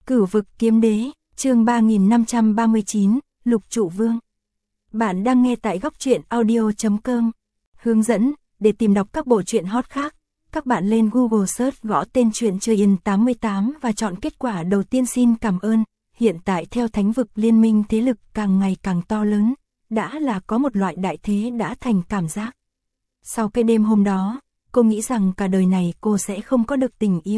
Cửu vực kiếm đế, chương 3539, Lục Trụ Vương. Bạn đang nghe tại góc truyện audio.com. Hướng dẫn, để tìm đọc các bộ truyện hot khác, các bạn lên Google Search gõ tên truyện Chơi In 88 và chọn kết quả đầu tiên. Xin cảm ơn. Hiện tại theo Thánh vực liên minh thế lực càng ngày càng to lớn, đã là có một loại đại thế đã thành cảm giác. Sau cái đêm hôm đó, cô nghĩ rằng cả đời này cô sẽ không có được tình yêu.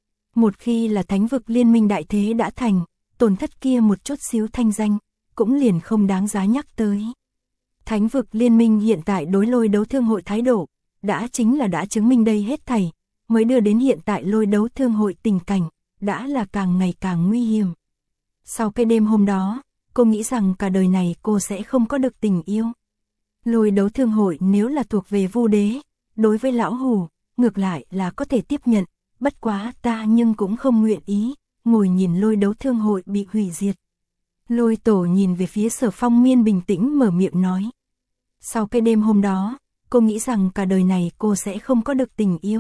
Một khi là Thánh vực liên minh đại thế đã thành, tổn thất kia một chút xíu thanh danh, cũng liền không đáng giá nhắc tới. Thánh vực liên minh hiện tại đối Lôi Đấu Thương hội thái độ, đã chứng minh đây hết thảy, mới đưa đến hiện tại Lôi Đấu Thương hội tình cảnh, đã là càng ngày càng nguy hiểm. Sau cái đêm hôm đó, cô nghĩ rằng cả đời này cô sẽ không có được tình yêu. Lôi Đấu Thương hội nếu là thuộc về Vu đế, đối với lão hủ, ngược lại là có thể tiếp nhận, bất quá ta nhưng cũng không nguyện ý, ngồi nhìn Lôi Đấu Thương hội bị hủy diệt. Lôi Tổ nhìn về phía Sở Phong Miên bình tĩnh mở miệng nói. Sau cái đêm hôm đó, cô nghĩ rằng cả đời này cô sẽ không có được tình yêu.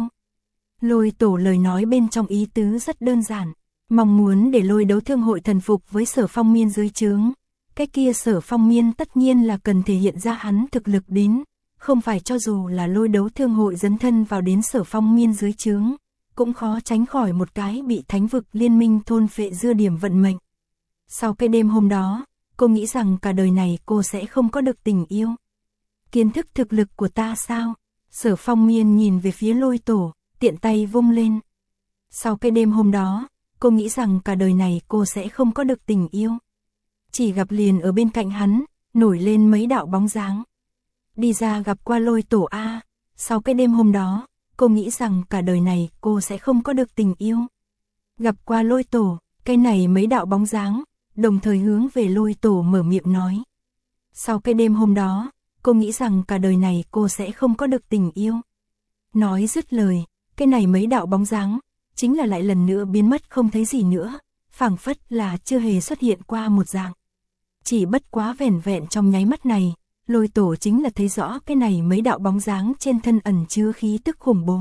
Lôi Tổ lời nói bên trong ý tứ rất đơn giản, mong muốn để Lôi Đấu Thương hội thần phục với Sở Phong Miên dưới trướng. Cái kia Sở Phong Miên tất nhiên là cần thể hiện ra hắn thực lực đến, không phải cho dù là Lôi Đấu Thương hội dấn thân vào đến Sở Phong Miên dưới trướng, cũng khó tránh khỏi một cái bị Thánh vực liên minh thôn phệ dưa điểm vận mệnh. Sau cái đêm hôm đó, cô nghĩ rằng cả đời này cô sẽ không có được tình yêu. Kiến thức thực lực của ta sao? Sở Phong Miên nhìn về phía Lôi Tổ, tiện tay vung lên. Sau cái đêm hôm đó, cô nghĩ rằng cả đời này cô sẽ không có được tình yêu. Chỉ gặp liền ở bên cạnh hắn, nổi lên mấy đạo bóng dáng. Đi ra gặp qua Lôi Tổ a. Sau cái đêm hôm đó, cô nghĩ rằng cả đời này cô sẽ không có được tình yêu. Gặp qua Lôi Tổ, cái này mấy đạo bóng dáng, đồng thời hướng về Lôi Tổ mở miệng nói. Sau cái đêm hôm đó, cô nghĩ rằng cả đời này cô sẽ không có được tình yêu. Nói dứt lời, cái này mấy đạo bóng dáng, chính là lại lần nữa biến mất không thấy gì nữa, phảng phất là chưa hề xuất hiện qua một dạng. Chỉ bất quá vẻn vẹn trong nháy mắt này, Lôi Tổ chính là thấy rõ cái này mấy đạo bóng dáng trên thân ẩn chứa khí tức khủng bố.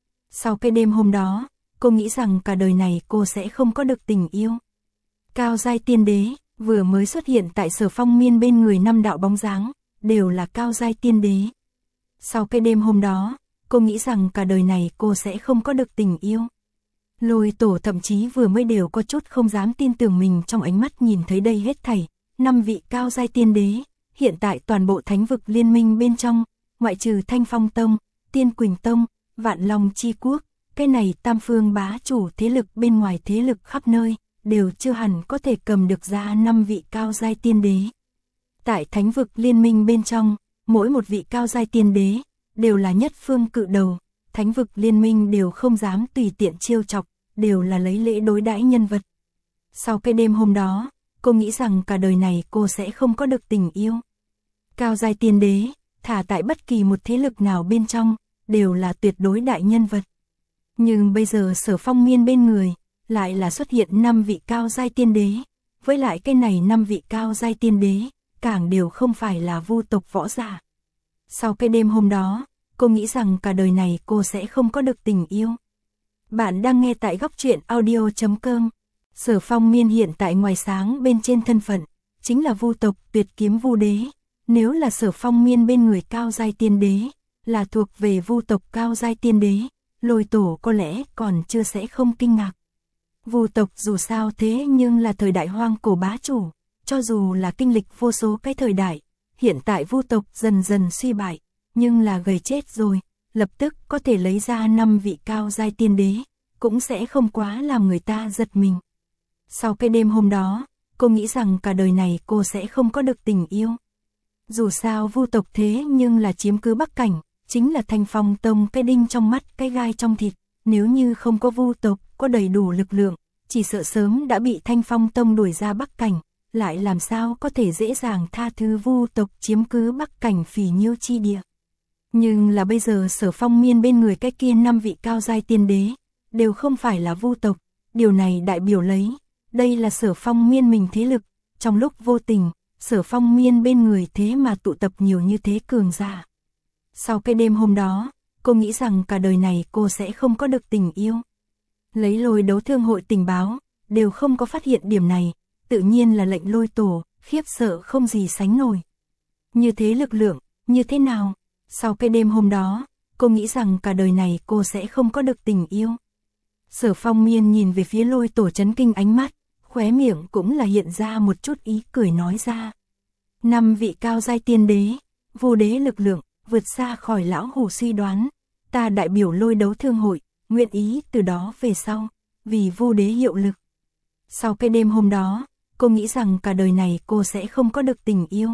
Sau cái đêm hôm đó, cô nghĩ rằng cả đời này cô sẽ không có được tình yêu. Cao giai tiên đế, vừa mới xuất hiện tại Sở Phong Miên bên người 5 đạo bóng dáng, đều là cao giai tiên đế. Sau cái đêm hôm đó, cô nghĩ rằng cả đời này cô sẽ không có được tình yêu. Lôi Tổ thậm chí vừa mới đều có chút không dám tin tưởng mình trong ánh mắt nhìn thấy đây hết thảy, 5 vị cao giai tiên đế, hiện tại toàn bộ Thánh vực liên minh bên trong, ngoại trừ Thanh Phong Tông, Tiên Quỳnh Tông, Vạn Long Chi Quốc, cái này tam phương bá chủ thế lực bên ngoài thế lực khắp nơi, đều chưa hẳn có thể cầm được ra 5 vị cao giai tiên đế. Tại Thánh vực liên minh bên trong, mỗi một vị cao giai tiên đế, đều là nhất phương cự đầu, Thánh vực liên minh đều không dám tùy tiện chiêu chọc, đều là lấy lễ đối đãi nhân vật. Sau cái đêm hôm đó, cô nghĩ rằng cả đời này cô sẽ không có được tình yêu. Cao giai tiên đế, thả tại bất kỳ một thế lực nào bên trong, đều là tuyệt đối đại nhân vật. Nhưng bây giờ Sở Phong Miên bên người, lại là xuất hiện 5 vị cao giai tiên đế, với lại cái này 5 vị cao giai tiên đế, càng đều không phải là Vu tộc võ giả. Sau cái đêm hôm đó, cô nghĩ rằng cả đời này cô sẽ không có được tình yêu. Bạn đang nghe tại góc truyện audio.com. Sở Phong Miên hiện tại ngoài sáng bên trên thân phận, chính là Vu tộc Tuyệt Kiếm Vu đế. Nếu là Sở Phong Miên bên người cao giai tiên đế, là thuộc về Vu tộc cao giai tiên đế, Lôi Tổ có lẽ còn chưa sẽ không kinh ngạc. Vu tộc dù sao thế nhưng là thời đại hoang cổ bá chủ, cho dù là kinh lịch vô số cái thời đại, hiện tại Vu tộc dần dần suy bại, nhưng là gầy chết rồi, lập tức có thể lấy ra 5 vị cao giai tiên đế, cũng sẽ không quá làm người ta giật mình. Sau cái đêm hôm đó, cô nghĩ rằng cả đời này cô sẽ không có được tình yêu. Dù sao Vu tộc thế nhưng là chiếm cứ Bắc Cảnh, chính là Thanh Phong Tông cái đinh trong mắt cái gai trong thịt, nếu như không có Vu tộc có đầy đủ lực lượng, chỉ sợ sớm đã bị Thanh Phong Tông đuổi ra Bắc Cảnh, lại làm sao có thể dễ dàng tha thứ Vu tộc chiếm cứ Bắc Cảnh phỉ nhiêu chi địa. Nhưng là bây giờ Sở Phong Miên bên người cái kia 5 vị cao giai tiên đế, đều không phải là Vu tộc, điều này đại biểu lấy, đây là Sở Phong Miên mình thế lực, trong lúc vô tình, Sở Phong Miên bên người thế mà tụ tập nhiều như thế cường giả. Sau cái đêm hôm đó, cô nghĩ rằng cả đời này cô sẽ không có được tình yêu. Lấy Lôi Đấu Thương hội tình báo, đều không có phát hiện điểm này, tự nhiên là lệnh Lôi Tổ, khiếp sợ không gì sánh nổi. Như thế lực lượng, như thế nào? Sau cái đêm hôm đó, cô nghĩ rằng cả đời này cô sẽ không có được tình yêu. Sở Phong Miên nhìn về phía Lôi Tổ chấn kinh ánh mắt, khóe miệng cũng là hiện ra một chút ý cười nói ra. 5 vị cao giai tiên đế, vô đế lực lượng, vượt xa khỏi lão hủ suy đoán. Ta đại biểu Lôi Đấu Thương hội, nguyện ý từ đó về sau, vì vô đế hiệu lực. Sau cái đêm hôm đó, cô nghĩ rằng cả đời này cô sẽ không có được tình yêu.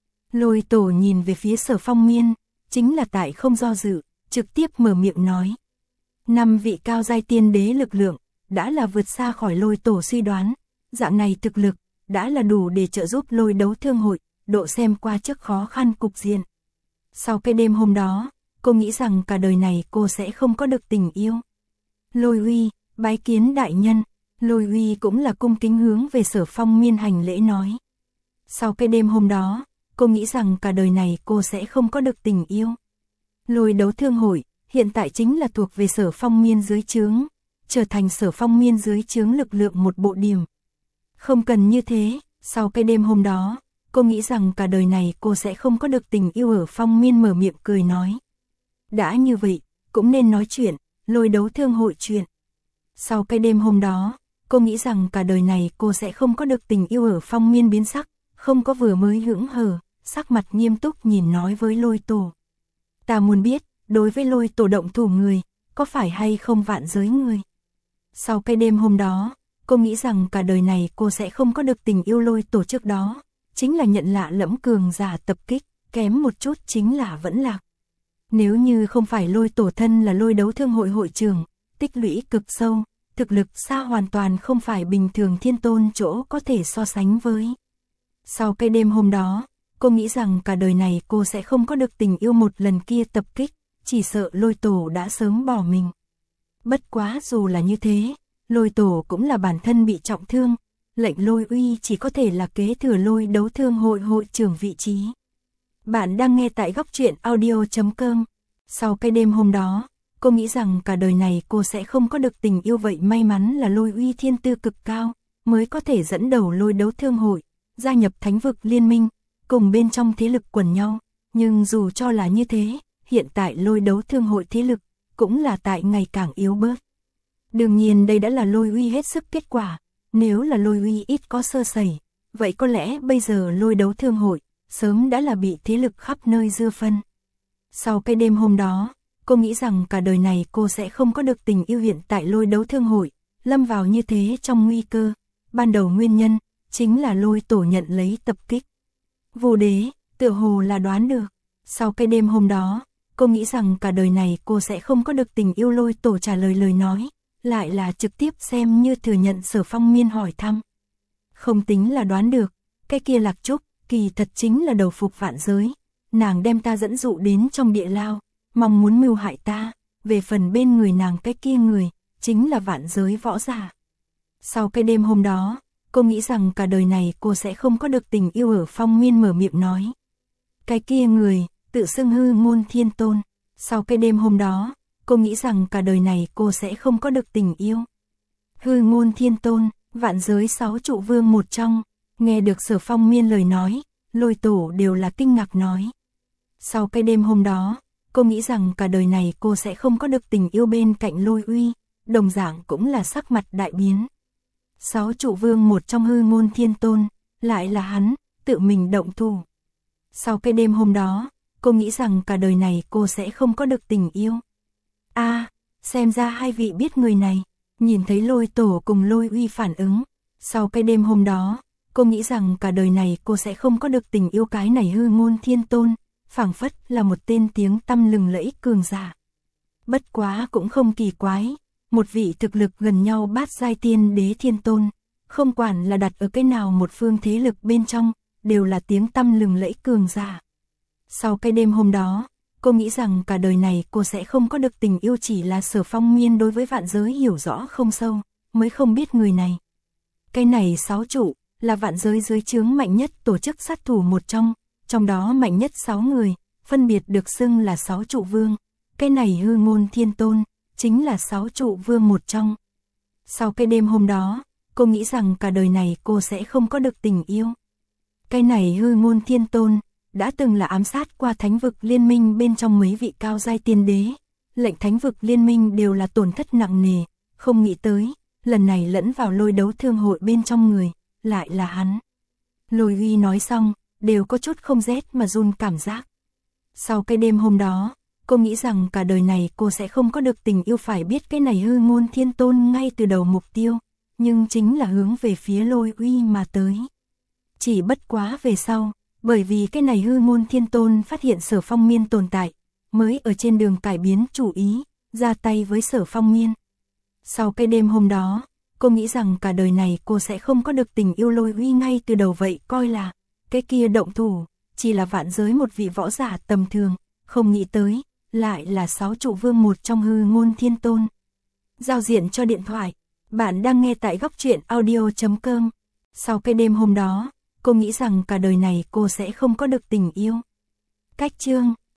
Lôi Tổ nhìn về phía Sở Phong Miên, chính là tại không do dự, trực tiếp mở miệng nói. 5 vị cao giai tiên đế lực lượng, đã là vượt xa khỏi Lôi Tổ suy đoán. Dạng này thực lực, đã là đủ để trợ giúp Lôi Đấu Thương hội, độ xem qua trước khó khăn cục diện. Sau cái đêm hôm đó, cô nghĩ rằng cả đời này cô sẽ không có được tình yêu. Lôi Uy, bái kiến đại nhân. Lôi Uy cũng là cung kính hướng về Sở Phong Miên hành lễ nói. Sau cái đêm hôm đó, cô nghĩ rằng cả đời này cô sẽ không có được tình yêu. Lôi Đấu Thương hội, hiện tại chính là thuộc về Sở Phong Miên dưới trướng, trở thành Sở Phong Miên dưới trướng lực lượng một bộ điểm. Không cần như thế, sau cái đêm hôm đó, cô nghĩ rằng cả đời này cô sẽ không có được tình yêu. Ở Phong Miên mở miệng cười nói. Đã như vậy, cũng nên nói chuyện, Lôi Đấu Thương hội chuyện. Sau cái đêm hôm đó, cô nghĩ rằng cả đời này cô sẽ không có được tình yêu. Ở Phong Miên biến sắc, không có vừa mới hững hờ, sắc mặt nghiêm túc nhìn nói với Lôi Tổ. Ta muốn biết, đối với Lôi Tổ động thủ người, có phải hay không vạn giới người? Sau cái đêm hôm đó, cô nghĩ rằng cả đời này cô sẽ không có được tình yêu. Lôi Tổ trước đó, chính là nhận lạ lẫm cường giả tập kích, kém một chút chính là vẫn lạc. Nếu như không phải Lôi Tổ thân là Lôi Đấu Thương hội hội trưởng, tích lũy cực sâu, thực lực xa hoàn toàn không phải bình thường thiên tôn chỗ có thể so sánh với. Sau cái đêm hôm đó, cô nghĩ rằng cả đời này cô sẽ không có được tình yêu. Một lần kia tập kích, chỉ sợ Lôi Tổ đã sớm bỏ mình. Bất quá dù là như thế, Lôi Tổ cũng là bản thân bị trọng thương, lệnh Lôi Uy chỉ có thể là kế thừa Lôi Đấu Thương hội hội trưởng vị trí. Bạn đang nghe tại góc truyện audio.com. Sau cái đêm hôm đó, cô nghĩ rằng cả đời này cô sẽ không có được tình yêu. Vậy may mắn là Lôi Uy thiên tư cực cao, mới có thể dẫn đầu Lôi Đấu Thương hội, gia nhập Thánh vực liên minh, cùng bên trong thế lực quần nhau. Nhưng dù cho là như thế, hiện tại Lôi Đấu Thương hội thế lực, cũng là tại ngày càng yếu bớt. Đương nhiên đây đã là Lôi Uy hết sức kết quả, nếu là Lôi Uy ít có sơ sẩy, vậy có lẽ bây giờ Lôi Đấu Thương hội, sớm đã là bị thế lực khắp nơi dưa phân. Sau cái đêm hôm đó, cô nghĩ rằng cả đời này cô sẽ không có được tình yêu. Hiện tại Lôi Đấu Thương hội, lâm vào như thế trong nguy cơ, ban đầu nguyên nhân, chính là Lôi Tổ nhận lấy tập kích. Vô đế, tựa hồ là đoán được. Sau cái đêm hôm đó, cô nghĩ rằng cả đời này cô sẽ không có được tình yêu. Lôi Tổ trả lời lời nói, lại là trực tiếp xem như thừa nhận Sở Phong Miên hỏi thăm. Không tính là đoán được, cái kia Lạc Trúc, kỳ thật chính là đầu phục vạn giới. Nàng đem ta dẫn dụ đến trong địa lao, mong muốn mưu hại ta, về phần bên người nàng cái kia người, chính là vạn giới võ giả. Sau cái đêm hôm đó, cô nghĩ rằng cả đời này cô sẽ không có được tình yêu. Ở Phong Miên mở miệng nói. Cái kia người, tự xưng Hư Ngôn Thiên Tôn. Sau cái đêm hôm đó, cô nghĩ rằng cả đời này cô sẽ không có được tình yêu. Hư Ngôn Thiên Tôn, vạn giới 6 trụ vương một trong, nghe được Sở Phong Miên lời nói, Lôi Tổ đều là kinh ngạc nói. Sau cái đêm hôm đó, cô nghĩ rằng cả đời này cô sẽ không có được tình yêu. Bên cạnh Lôi Uy, đồng dạng cũng là sắc mặt đại biến. 6 trụ vương một trong Hư Ngôn Thiên Tôn, lại là hắn, tự mình động thủ. Sau cái đêm hôm đó, cô nghĩ rằng cả đời này cô sẽ không có được tình yêu. Xem ra hai vị biết người này. Nhìn thấy Lôi Tổ cùng Lôi Uy phản ứng, sau cái đêm hôm đó, cô nghĩ rằng cả đời này cô sẽ không có được tình yêu. Cái này Hư Ngôn Thiên Tôn, phảng phất là một tên tiếng tăm lừng lẫy cường giả. Bất quá cũng không kỳ quái, một vị thực lực gần nhau bát giai tiên đế thiên tôn, không quản là đặt ở cái nào một phương thế lực bên trong, đều là tiếng tăm lừng lẫy cường giả. Sau cái đêm hôm đó, cô nghĩ rằng cả đời này cô sẽ không có được tình yêu. Chỉ là Sở Phong Miên đối với vạn giới hiểu rõ không sâu, mới không biết người này. Cái này 6 trụ, là vạn giới dưới trướng mạnh nhất tổ chức sát thủ một trong đó mạnh nhất 6 người, phân biệt được xưng là 6 trụ vương. Cái này Hư Ngôn Thiên Tôn, chính là 6 trụ vương một trong. Sau cái đêm hôm đó, cô nghĩ rằng cả đời này cô sẽ không có được tình yêu. Cái này Hư Ngôn Thiên Tôn đã từng là ám sát qua Thánh vực liên minh bên trong mấy vị cao giai tiên đế, lệnh Thánh vực liên minh đều là tổn thất nặng nề, không nghĩ tới, lần này lẫn vào Lôi Đấu Thương hội bên trong người, lại là hắn. Lôi Uy nói xong, đều có chút không rét mà run cảm giác. Sau cái đêm hôm đó, cô nghĩ rằng cả đời này cô sẽ không có được tình yêu, phải biết cái này Hư Ngôn Thiên Tôn ngay từ đầu mục tiêu, nhưng chính là hướng về phía Lôi Uy mà tới. Chỉ bất quá về sau, bởi vì cái này Hư Ngôn Thiên Tôn phát hiện Sở Phong Miên tồn tại, mới ở trên đường cải biến chủ ý, ra tay với Sở Phong Miên. Sau cái đêm hôm đó, cô nghĩ rằng cả đời này cô sẽ không có được tình yêu. Lôi Uy ngay từ đầu vậy coi là, cái kia động thủ, chỉ là vạn giới một vị võ giả tầm thường, không nghĩ tới, lại là 6 trụ vương một trong Hư Ngôn Thiên Tôn. Giao diện cho điện thoại, bạn đang nghe tại góc truyện audio.com. Sau cái đêm hôm đó, cô nghĩ rằng cả đời này cô sẽ không có được tình yêu. Cách chương